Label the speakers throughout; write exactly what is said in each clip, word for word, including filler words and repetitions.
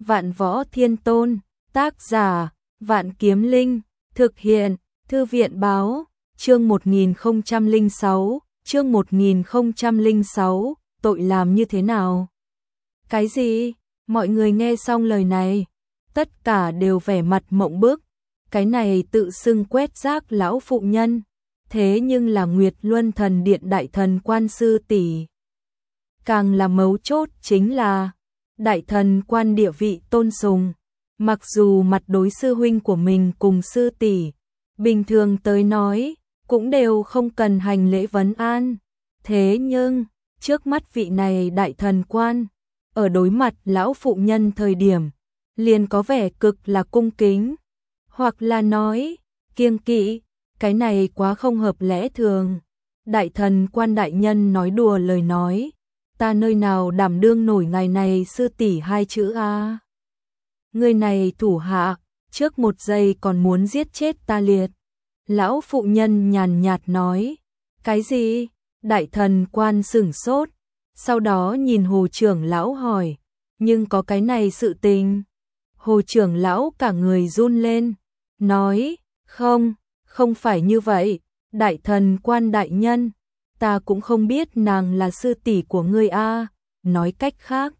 Speaker 1: Vạn Võ Thiên Tôn, tác giả, Vạn Kiếm Linh, thực hiện, Thư viện báo, chương một nghìn không trăm lẻ sáu, chương một nghìn không trăm lẻ sáu, tội làm như thế nào? Cái gì? Mọi người nghe xong lời này, tất cả đều vẻ mặt mộng bức, cái này tự xưng quét rác lão phụ nhân, thế nhưng là Nguyệt Luân Thần Điện đại thần quan sư tỷ. Càng là mấu chốt chính là đại thần quan địa vị tôn sùng, mặc dù mặt đối sư huynh của mình cùng sư tỷ, bình thường tới nói, cũng đều không cần hành lễ vấn an, thế nhưng, trước mắt vị này đại thần quan, ở đối mặt lão phụ nhân thời điểm, liền có vẻ cực là cung kính, hoặc là nói, kiêng kỵ, cái này quá không hợp lẽ thường. Đại thần quan đại nhân nói đùa lời nói, ta nơi nào đảm đương nổi ngày này sư tỷ hai chữ a. Người này thủ hạ, trước một giây còn muốn giết chết ta liệt. Lão phụ nhân nhàn nhạt nói, cái gì? Đại thần quan sửng sốt, sau đó nhìn Hồ trưởng lão hỏi, nhưng có cái này sự tình. Hồ trưởng lão cả người run lên, nói, không, không phải như vậy, đại thần quan đại nhân, ta cũng không biết nàng là sư tỷ của ngươi a. Nói cách khác,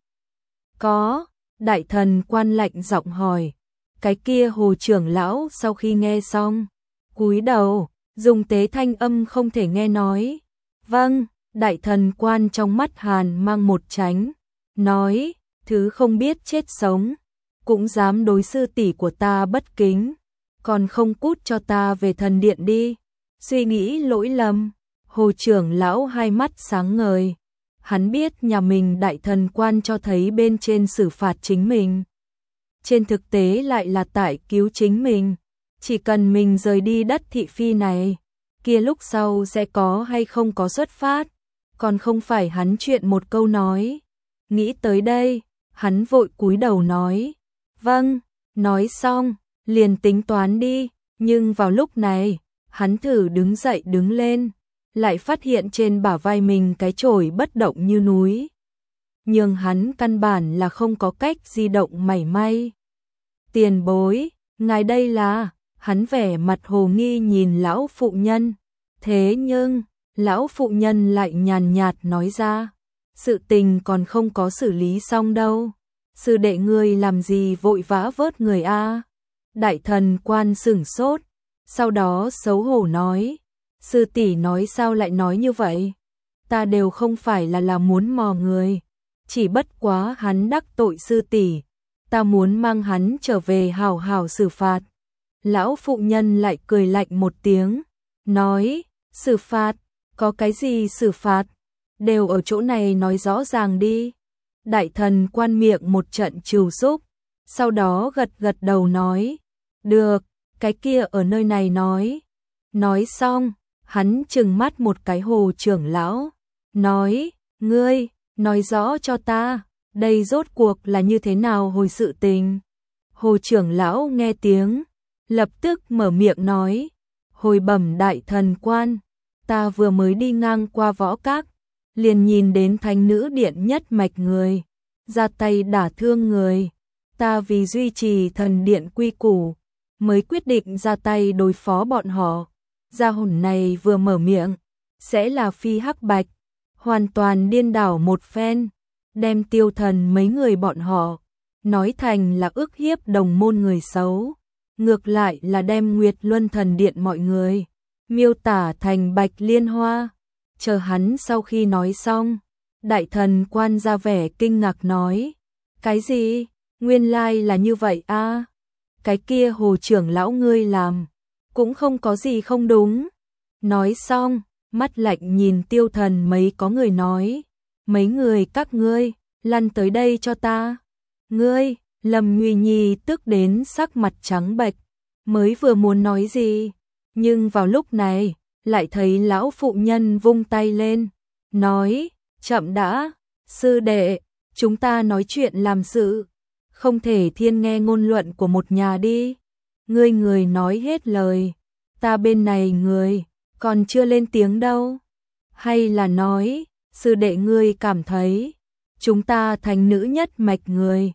Speaker 1: có, đại thần quan lạnh giọng hỏi, cái kia Hồ trưởng lão sau khi nghe xong, cúi đầu, dùng tế thanh âm không thể nghe nói, vâng, đại thần quan trong mắt hàn mang một tránh, nói, thứ không biết chết sống, cũng dám đối sư tỷ của ta bất kính, còn không cút cho ta về thần điện đi. Suy nghĩ lỗi lầm, Hồ trưởng lão hai mắt sáng ngời, hắn biết nhà mình đại thần quan cho thấy bên trên xử phạt chính mình, trên thực tế lại là tại cứu chính mình, chỉ cần mình rời đi đất thị phi này, kia lúc sau sẽ có hay không có xuất phát, còn không phải hắn chuyện một câu nói. Nghĩ tới đây, hắn vội cúi đầu nói, vâng, nói xong, liền tính toán đi, nhưng vào lúc này, hắn thử đứng dậy đứng lên, lại phát hiện trên bả vai mình cái chổi bất động như núi. Nhưng hắn căn bản là không có cách di động mảy may. Tiền bối, ngài đây là, hắn vẻ mặt hồ nghi nhìn lão phụ nhân, thế nhưng, lão phụ nhân lại nhàn nhạt nói ra, sự tình còn không có xử lý xong đâu, sư đệ ngươi làm gì vội vã vớt người a? Đại thần quan sửng sốt, sau đó xấu hổ nói, sư tỷ nói sao lại nói như vậy? Ta đều không phải là là muốn mò người, chỉ bất quá hắn đắc tội sư tỷ, ta muốn mang hắn trở về hào hào xử phạt. Lão phụ nhân lại cười lạnh một tiếng, nói, xử phạt, có cái gì xử phạt, đều ở chỗ này nói rõ ràng đi. Đại thần quan miệng một trận trừu xúc, sau đó gật gật đầu nói, được, cái kia ở nơi này nói. Nói xong, hắn trừng mắt một cái Hồ trưởng lão, nói, ngươi, nói rõ cho ta, đây rốt cuộc là như thế nào hồi sự tình. Hồ trưởng lão nghe tiếng, lập tức mở miệng nói, hồi bẩm đại thần quan, ta vừa mới đi ngang qua võ các, liền nhìn đến thánh nữ điện nhất mạch người, ra tay đả thương người, ta vì duy trì thần điện quy củ, mới quyết định ra tay đối phó bọn họ. Gia hồn này vừa mở miệng, sẽ là phi hắc bạch, hoàn toàn điên đảo một phen, đem tiêu thần mấy người bọn họ, nói thành là ức hiếp đồng môn người xấu, ngược lại là đem Nguyệt Luân Thần Điện mọi người, miêu tả thành bạch liên hoa. Chờ hắn sau khi nói xong, đại thần quan ra vẻ kinh ngạc nói, cái gì, nguyên lai là như vậy a? Cái kia Hồ trưởng lão ngươi làm, cũng không có gì không đúng. Nói xong, mắt lạnh nhìn tiêu thần mấy có người nói, mấy người các ngươi, lăn tới đây cho ta. Ngươi, Lâm Nguy Nhi tức đến sắc mặt trắng bệch, mới vừa muốn nói gì, nhưng vào lúc này, lại thấy lão phụ nhân vung tay lên, nói, chậm đã, sư đệ, chúng ta nói chuyện làm sự, không thể thiên nghe ngôn luận của một nhà đi. Ngươi người nói hết lời, ta bên này người, còn chưa lên tiếng đâu. Hay là nói, sư đệ ngươi cảm thấy, chúng ta thành nữ nhất mạch người,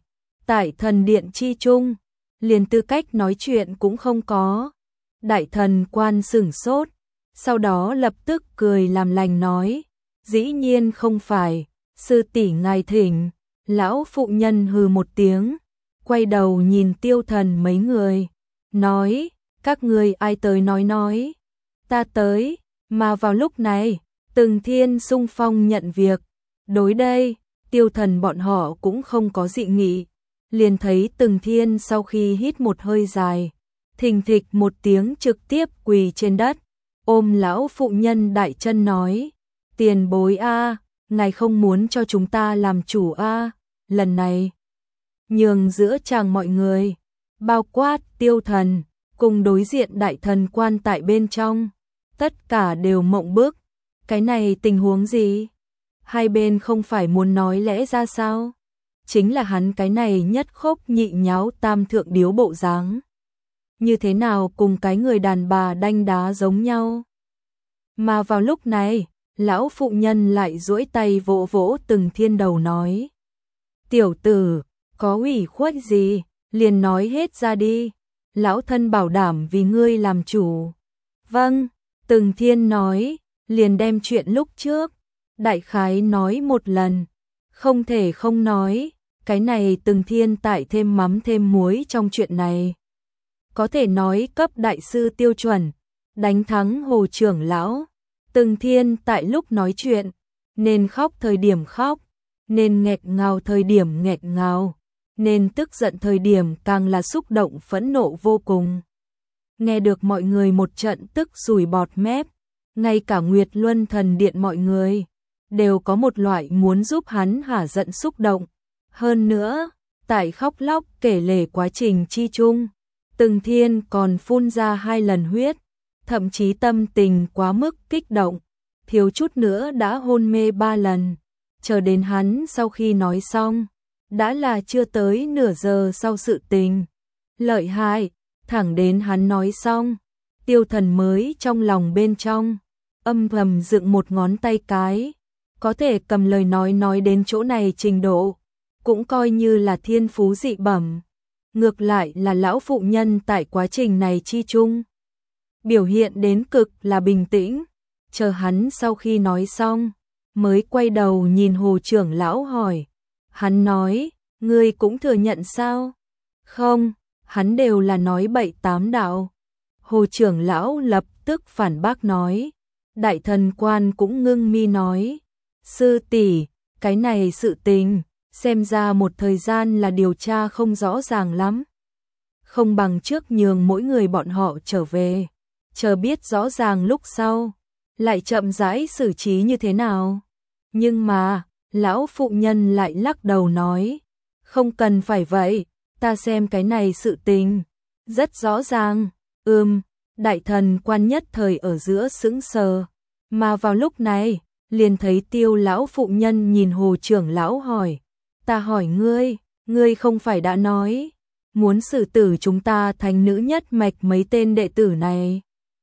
Speaker 1: tại thần điện chi chung, liền tư cách nói chuyện cũng không có. Đại thần quan sửng sốt, sau đó lập tức cười làm lành nói, dĩ nhiên không phải, sư tỷ ngài thỉnh. Lão phụ nhân hừ một tiếng, quay đầu nhìn Tiêu Thần mấy người, nói, các người ai tới nói nói, ta tới. Mà vào lúc này, Từng Thiên xung phong nhận việc, đối đây, Tiêu Thần bọn họ cũng không có dị nghị, liền thấy Từng Thiên sau khi hít một hơi dài, thình thịch một tiếng trực tiếp quỳ trên đất, ôm lão phụ nhân đại chân nói, tiền bối a, ngài không muốn cho chúng ta làm chủ a, lần này nhường giữa chàng mọi người, bao quát Tiêu Thần, cùng đối diện đại thần quan tại bên trong, tất cả đều mộng bức, cái này tình huống gì? Hai bên không phải muốn nói lẽ ra sao? Chính là hắn cái này nhất khốc nhị nháo tam thượng điếu bộ dáng. Như thế nào cùng cái người đàn bà đanh đá giống nhau? Mà vào lúc này, lão phụ nhân lại duỗi tay vỗ vỗ Từng Thiên đầu nói. Tiểu tử, có ủy khuất gì, liền nói hết ra đi. Lão thân bảo đảm vì ngươi làm chủ. Vâng, Từng Thiên nói, liền đem chuyện lúc trước, đại khái nói một lần. Không thể không nói, cái này Từng Thiên tại thêm mắm thêm muối trong chuyện này. Có thể nói cấp đại sư tiêu chuẩn, đánh thắng Hồ trưởng lão. Từng Thiên tại lúc nói chuyện, nên khóc thời điểm khóc, nên nghẹt ngào thời điểm nghẹt ngào, nên tức giận thời điểm càng là xúc động phẫn nộ vô cùng. Nghe được mọi người một trận tức sùi bọt mép, ngay cả Nguyệt Luân thần điện mọi người đều có một loại muốn giúp hắn hả giận xúc động. Hơn nữa, tại khóc lóc kể lể quá trình chi chung, Từng Thiên còn phun ra hai lần huyết, thậm chí tâm tình quá mức kích động, thiếu chút nữa đã hôn mê ba lần. Chờ đến hắn sau khi nói xong, đã là chưa tới nửa giờ sau sự tình. Lợi hại, thẳng đến hắn nói xong, Tiêu Thần mới trong lòng bên trong, âm thầm dựng một ngón tay cái, có thể cầm lời nói nói đến chỗ này trình độ, cũng coi như là thiên phú dị bẩm. Ngược lại là lão phụ nhân tại quá trình này chi chung, biểu hiện đến cực là bình tĩnh, chờ hắn sau khi nói xong, mới quay đầu nhìn Hồ trưởng lão hỏi. Hắn nói, ngươi cũng thừa nhận sao? Không, hắn đều là nói bậy tám đạo. Hồ trưởng lão lập tức phản bác nói. Đại thần quan cũng ngưng mi nói, sư tỷ, cái này sự tình, xem ra một thời gian là điều tra không rõ ràng lắm. Không bằng trước nhường mỗi người bọn họ trở về, chờ biết rõ ràng lúc sau, lại chậm rãi xử trí như thế nào. Nhưng mà, lão phụ nhân lại lắc đầu nói, không cần phải vậy, ta xem cái này sự tình, rất rõ ràng. Ừm, đại thần quan nhất thời ở giữa sững sờ, mà vào lúc này, liền thấy Tiêu lão phụ nhân nhìn Hồ trưởng lão hỏi, ta hỏi ngươi, ngươi không phải đã nói, muốn xử tử chúng ta thành nữ nhất mạch mấy tên đệ tử này.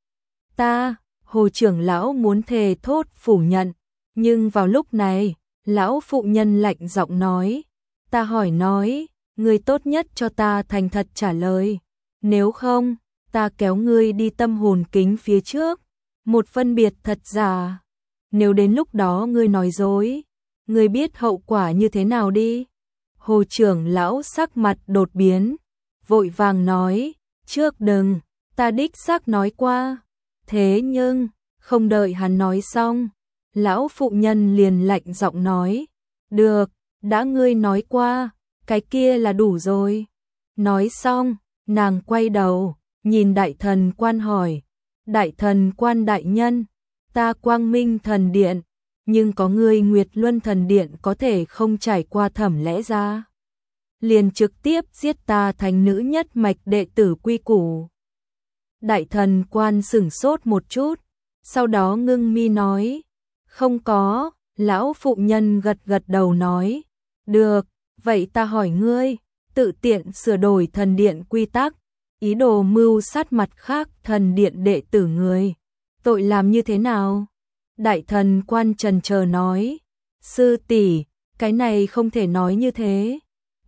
Speaker 1: Ta, Hồ trưởng lão muốn thề thốt phủ nhận, nhưng vào lúc này, lão phụ nhân lạnh giọng nói, ta hỏi nói, ngươi tốt nhất cho ta thành thật trả lời, nếu không, ta kéo ngươi đi tâm hồn kính phía trước, một phân biệt thật giả. Nếu đến lúc đó ngươi nói dối, ngươi biết hậu quả như thế nào đi. Hồ trưởng lão sắc mặt đột biến, vội vàng nói, trước đừng, ta đích xác nói qua. Thế nhưng, không đợi hắn nói xong, lão phụ nhân liền lạnh giọng nói, được, đã ngươi nói qua, cái kia là đủ rồi. Nói xong, nàng quay đầu, nhìn đại thần quan hỏi, đại thần quan đại nhân, ta Quang Minh thần điện, nhưng có người Nguyệt Luân thần điện có thể không trải qua thẩm lẽ ra, liền trực tiếp giết ta thành nữ nhất mạch đệ tử quy củ. Đại thần quan sửng sốt một chút, sau đó ngưng mi nói, không có. Lão phụ nhân gật gật đầu nói, được, vậy ta hỏi ngươi, tự tiện sửa đổi thần điện quy tắc, ý đồ mưu sát mặt khác thần điện đệ tử người, tội làm như thế nào? Đại thần quan trần chờ nói, sư tỷ, cái này không thể nói như thế.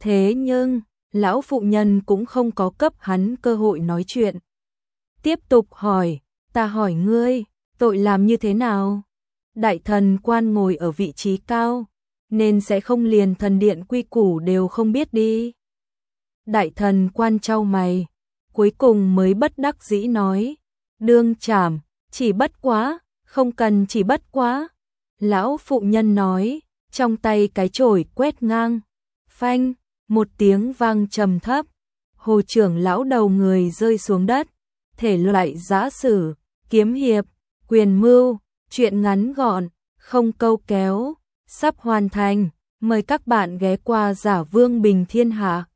Speaker 1: Thế nhưng, lão phụ nhân cũng không có cấp hắn cơ hội nói chuyện. Tiếp tục hỏi, ta hỏi ngươi, tội làm như thế nào? Đại thần quan ngồi ở vị trí cao, nên sẽ không liền thần điện quy củ đều không biết đi. Đại thần quan trao mày, cuối cùng mới bất đắc dĩ nói, đương trảm, chỉ bất quá, không cần chỉ bất quá. Lão phụ nhân nói, trong tay cái chổi quét ngang, phanh, một tiếng vang trầm thấp, Hồ trưởng lão đầu người rơi xuống đất, thể loại giã sử, kiếm hiệp, quyền mưu, chuyện ngắn gọn, không câu kéo, sắp hoàn thành, mời các bạn ghé qua Giả Vương Bình Thiên Hạ.